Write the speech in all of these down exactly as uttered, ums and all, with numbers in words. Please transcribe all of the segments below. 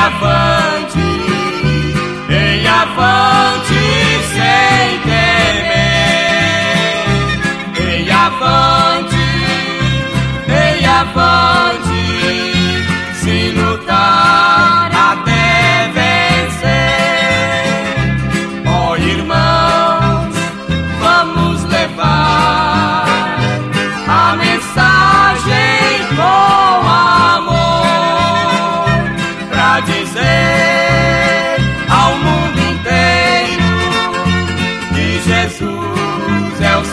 avante, em avante sem temer, em avante, em avante, se lutar até vencer. Ó irmãos, vamos levar a mensagem com amor, pra dizer ao mundo inteiro que Jesus é o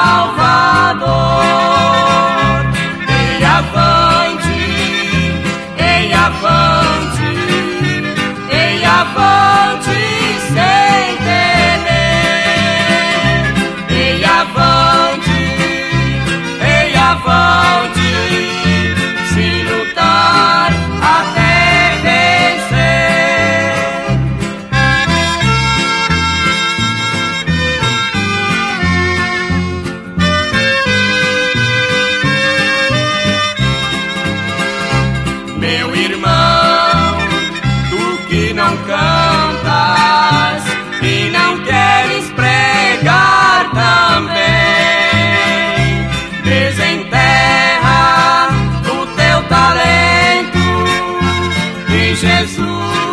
Salvador. Em avante, em avante, em avante sem temer, em avante, em avante, se lutar até vencer. Meu irmão, tu que não cantas e não queres pregar também, desenterra o teu talento em Jesus.